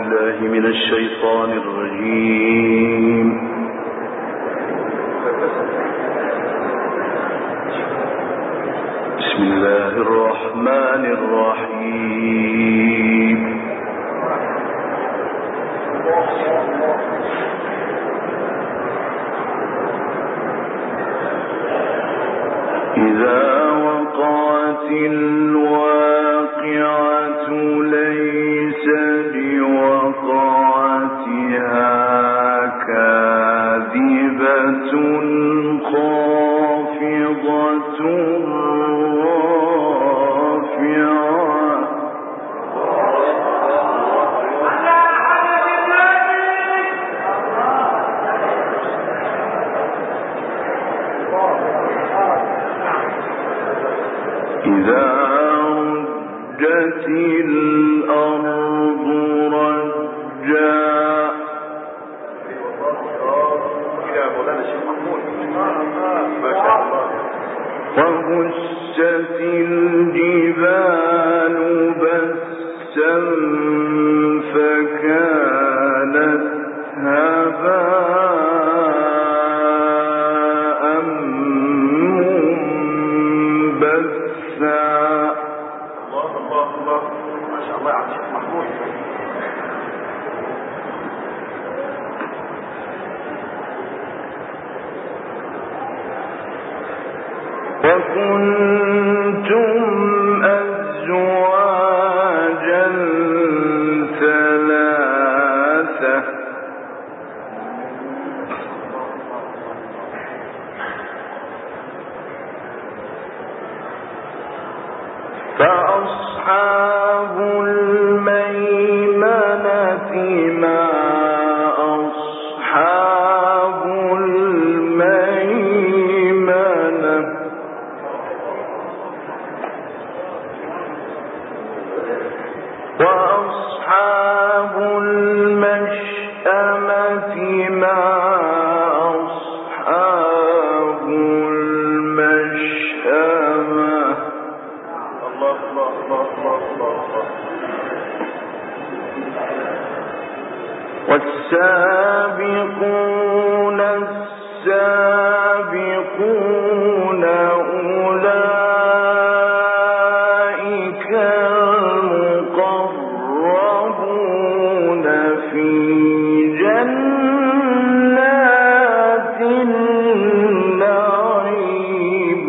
من الشيطان الرجيم. بسم الله الرحمن الرحيم. إذا وقعت الواقعة ليس لوقعتها كاذبة خافضة إذا رجت الأرض رجا وبست الجبال بسا فكانت هباء منبثا. الله ما شاء الله على الشيخ محمود. وكنتم أزواجا ثلاثة فأصحاب الميمنة ما أصحاب الميمنة وأصحاب المشأمة ما أصحاب المشأمة. والسابقون السابقون أولئك المقربون في جنات النعيم.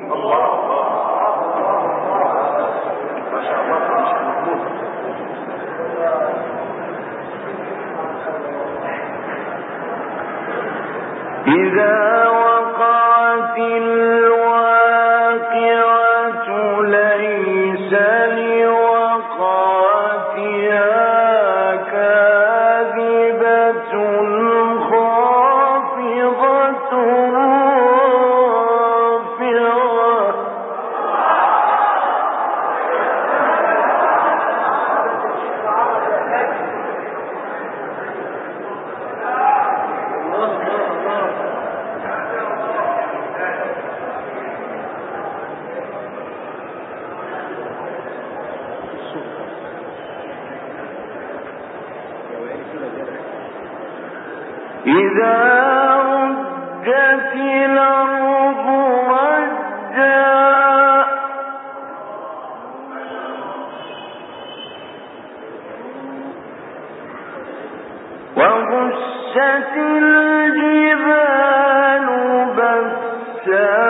إذا وقعت الواقعة ليس لوقعتها كاذبة خافضة رافعة. إذا رجت الأرض رجا وبست الجبال بسا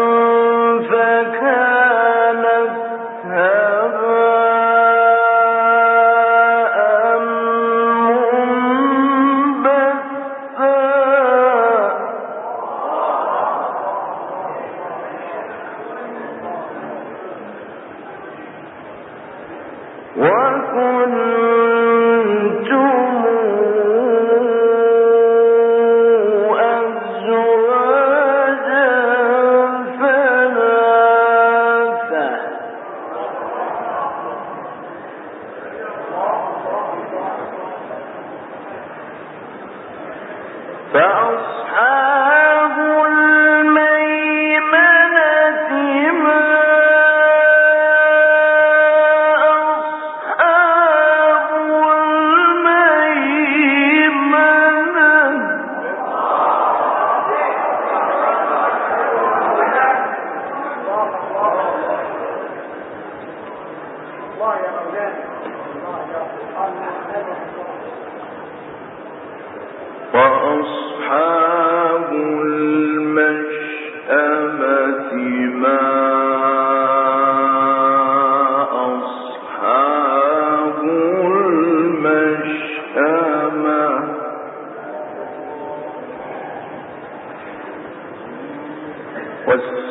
فكانت هباء منبثا. وكنتم أزواجا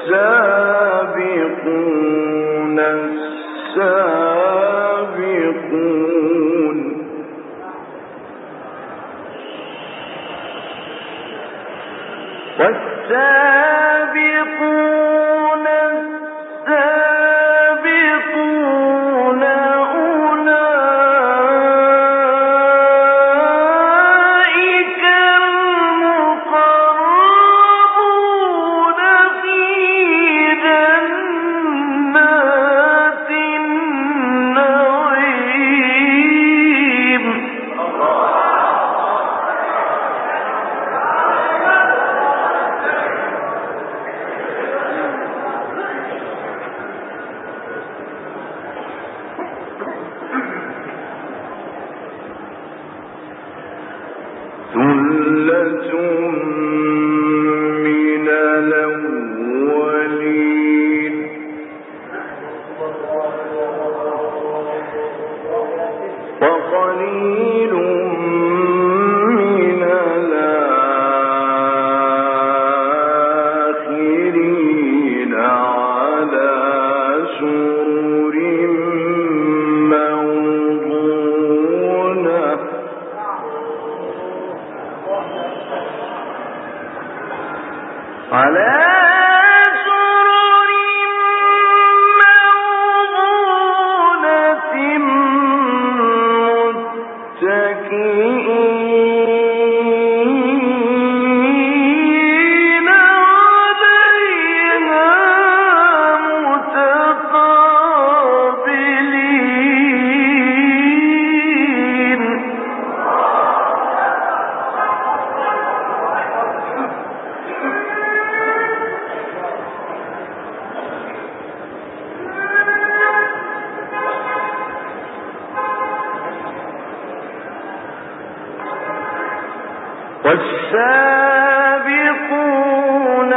والسابقون السابقون والسابقون السابقون أولئك المقربون في جنات النعيم ثلة من الأولين وقليل من الآخرين على سرر موضونة على سرر موضونة متكئين عليها متقابلين والسابقون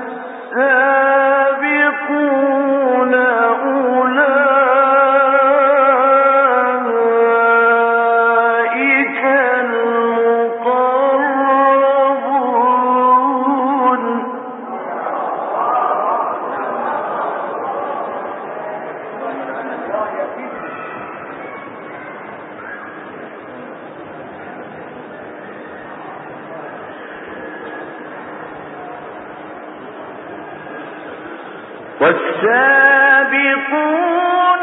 السابقون أولئك المقربون والسابقون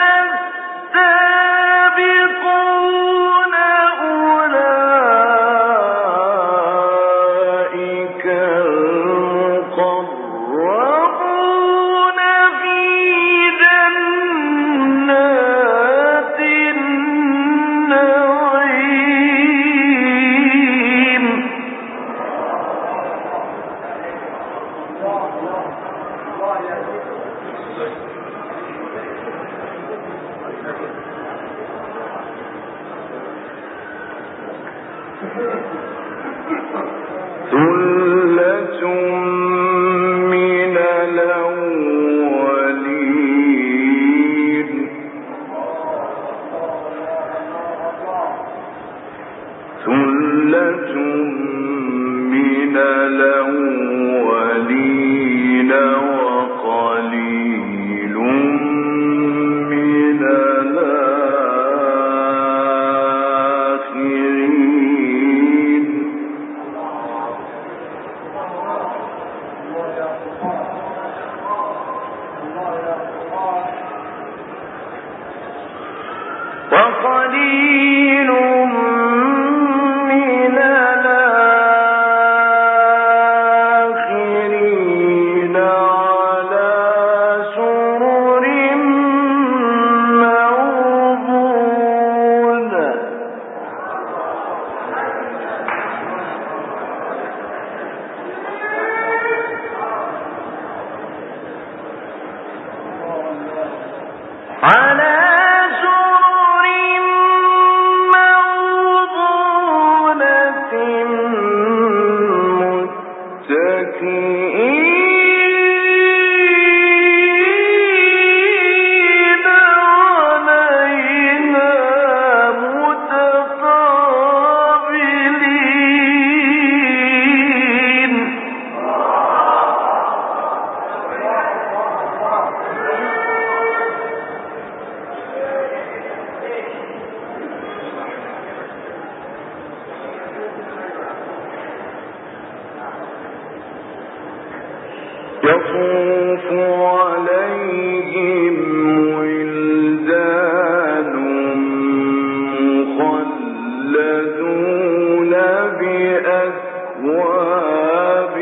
السابقون أولئك المقربون في جنات النعيم ثلة من الأولين ثلة من الأولين وقليل من الآخرين وقليل من الآخرين يطوف عليهم ولدان مخلدون بأكواب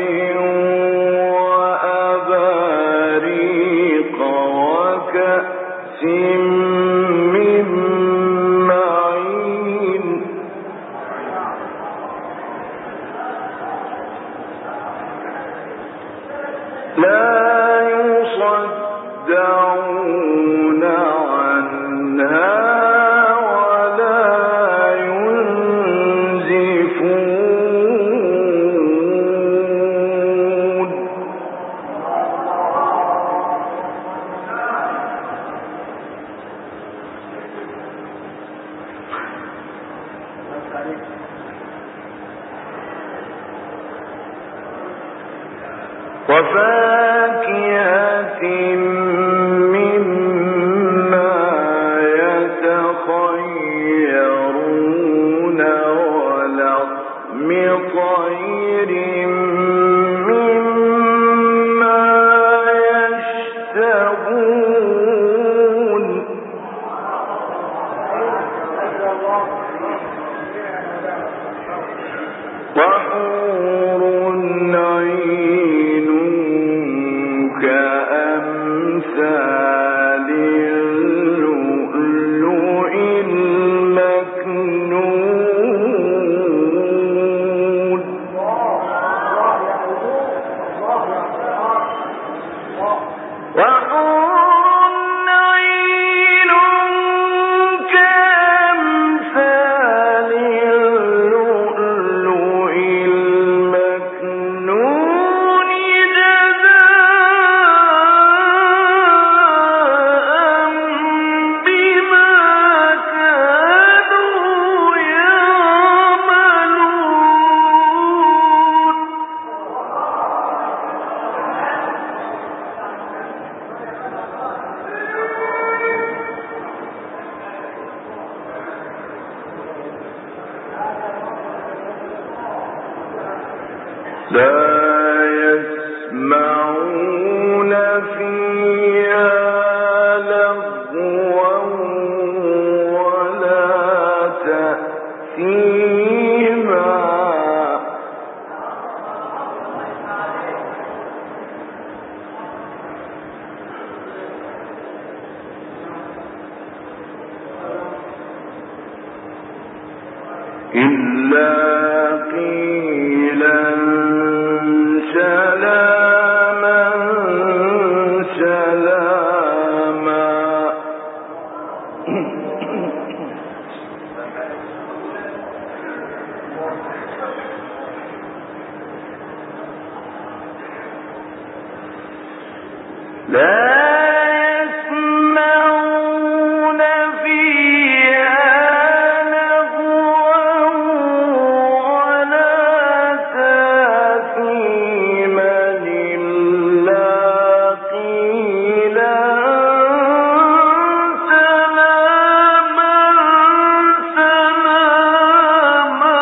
وأباريق وكأس من معين لا يصدعون عنها ولا ينزفون وفاكهة مما يتخيرون ولحم طير مما يشتهون وحور عين كأمثال اللؤلؤ المكنون وحور عين كأمثال اللؤلؤ المكنون جزاء بما كانوا يعملون لا يسمعون فيها لغوا ولا تأثيما إلا قيلا سلاما سلاما لا يسمعون فيها لغوا ولا تأثيما إلا قيلا سلاما سلاما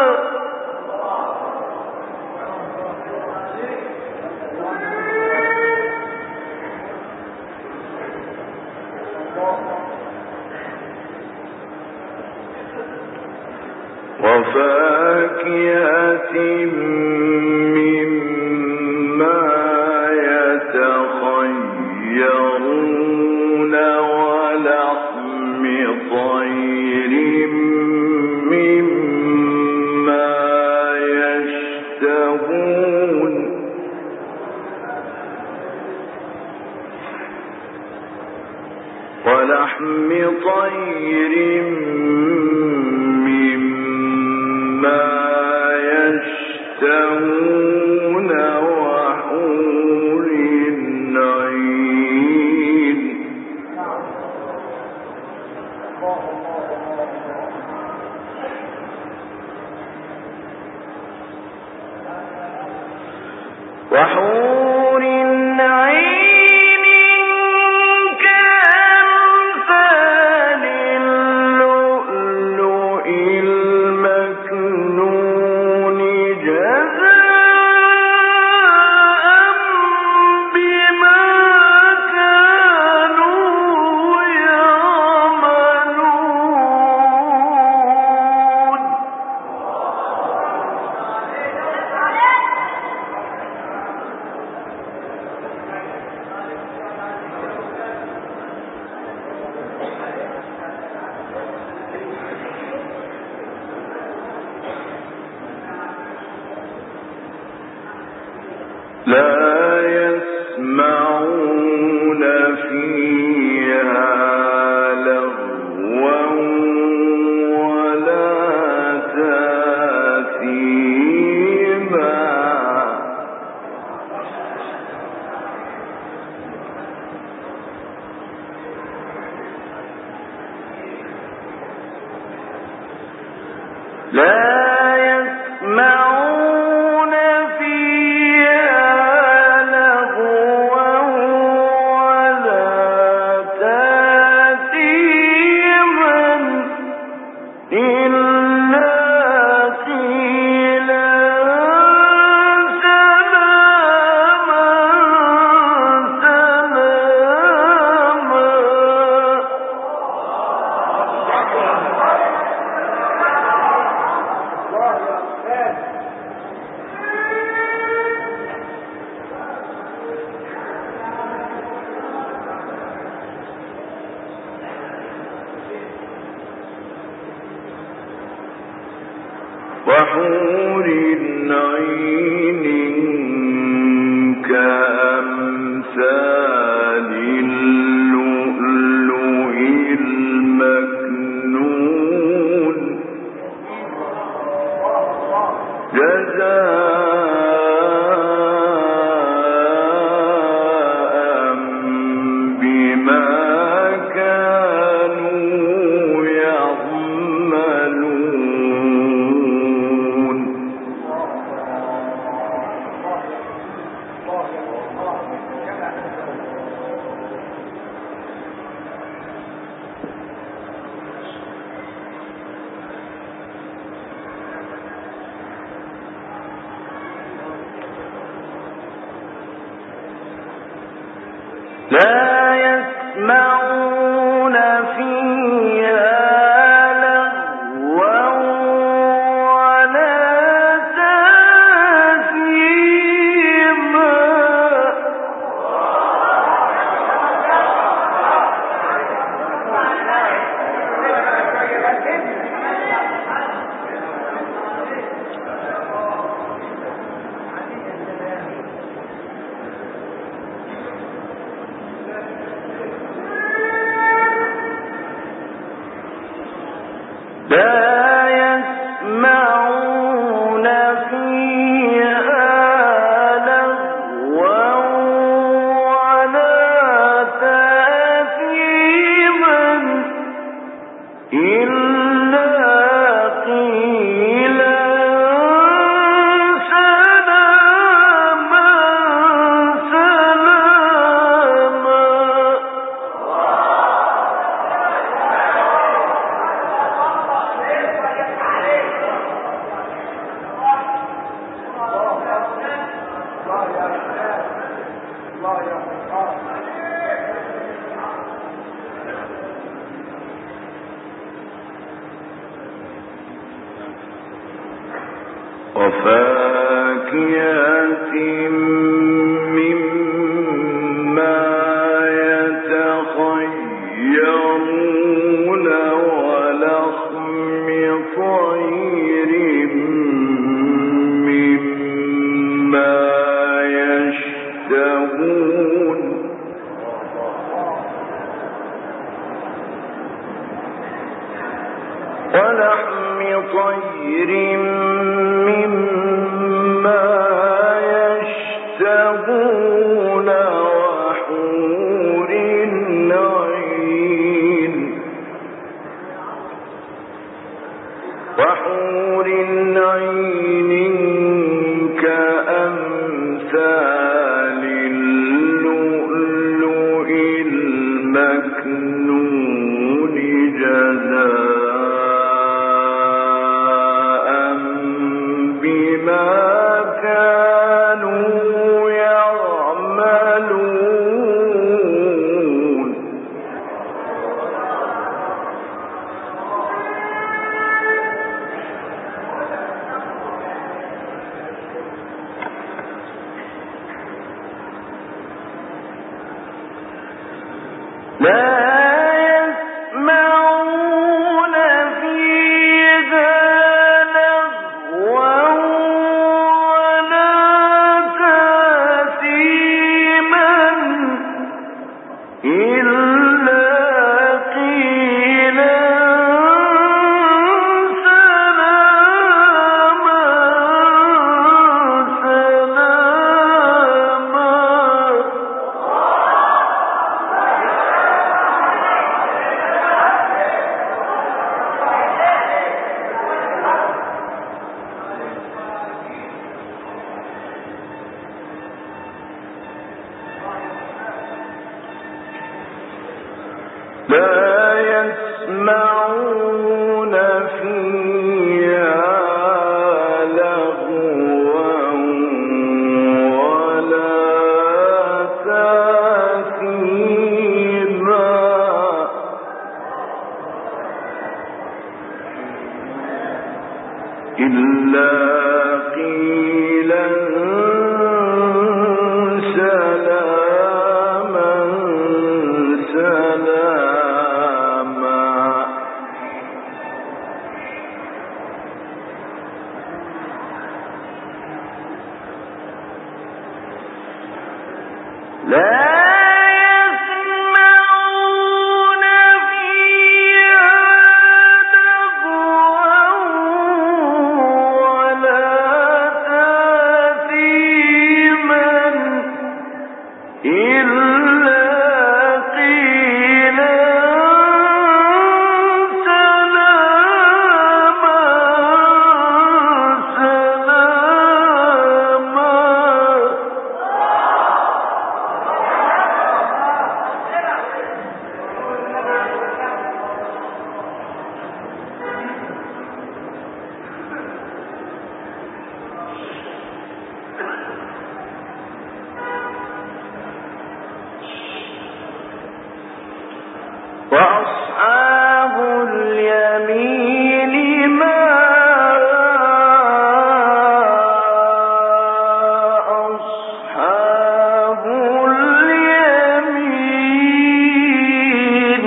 وفاكهة مما يتخيرون ولحم طير مما يشتهون ولحم طير مما يشتهون وحور عين وحور عين كأمثال اللؤلؤ المكنون جزاء وحور عين كأمثال اللؤلؤ المكنون جزاء بما كانوا يعملون. لا يسمعون فيها لغوا ولا تأثيما لا يسمعون فيها لغوا ولا تأثيما إلا قيلا سلاما سلاما. وفاكهة مما يتخيرون ولحم طير مما يشتهون. ولحم طير مما يشتهون وحور عين كأمثال اللؤلؤ المكنون جزاء بما كانوا يعملون. لا يسمعون فيها لغوا ولا تأثيما إلا قيلا سلاما سلاما لا وأصحاب اليمين ما أصحاب اليمين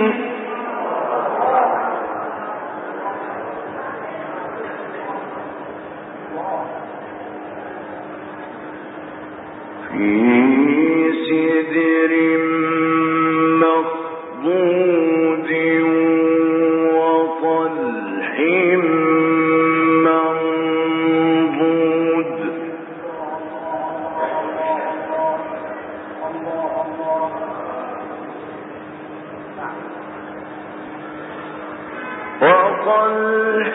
في سدر مخضود وطلح منضود وطلح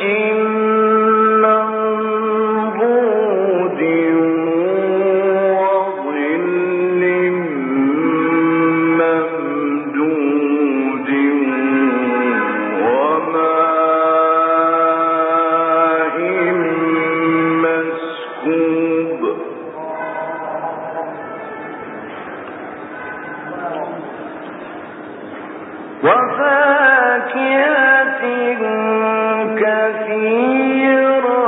منضود وظل ممدود وماء مسكوب وفاكهة كثيرة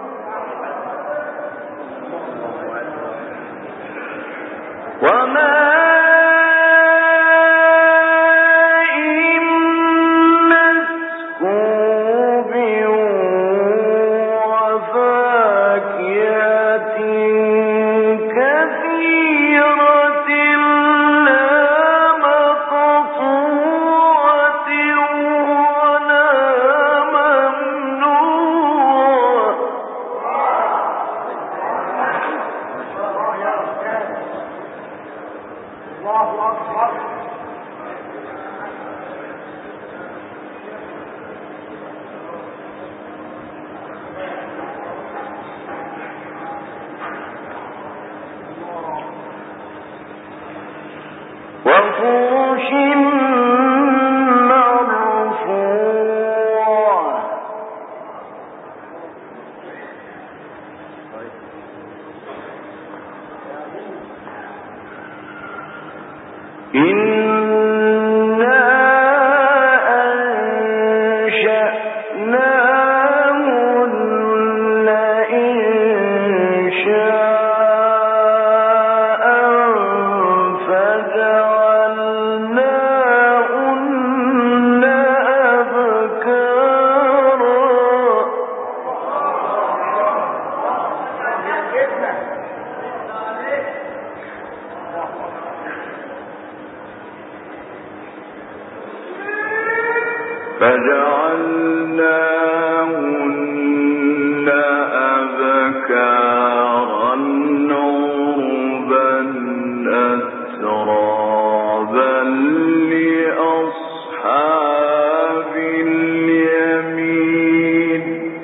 وماء مسكوب وفاكهة كثيرة لا مقطوعة ولا ممنوعة وفرش مرفوعة إنا أنشأناهن إنشاء فجعلناهن أبكارا فجعلناهن أبكارا عربا أترابا لأصحاب اليمين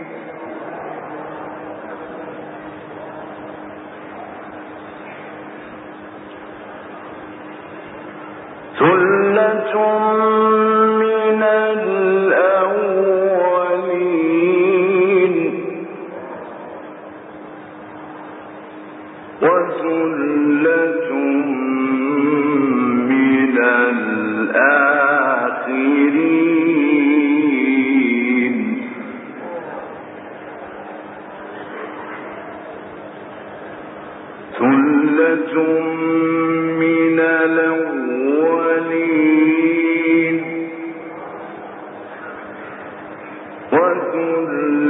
ثلة من الأولين وثلة من الآخرين. وثلة من الأولين وثلة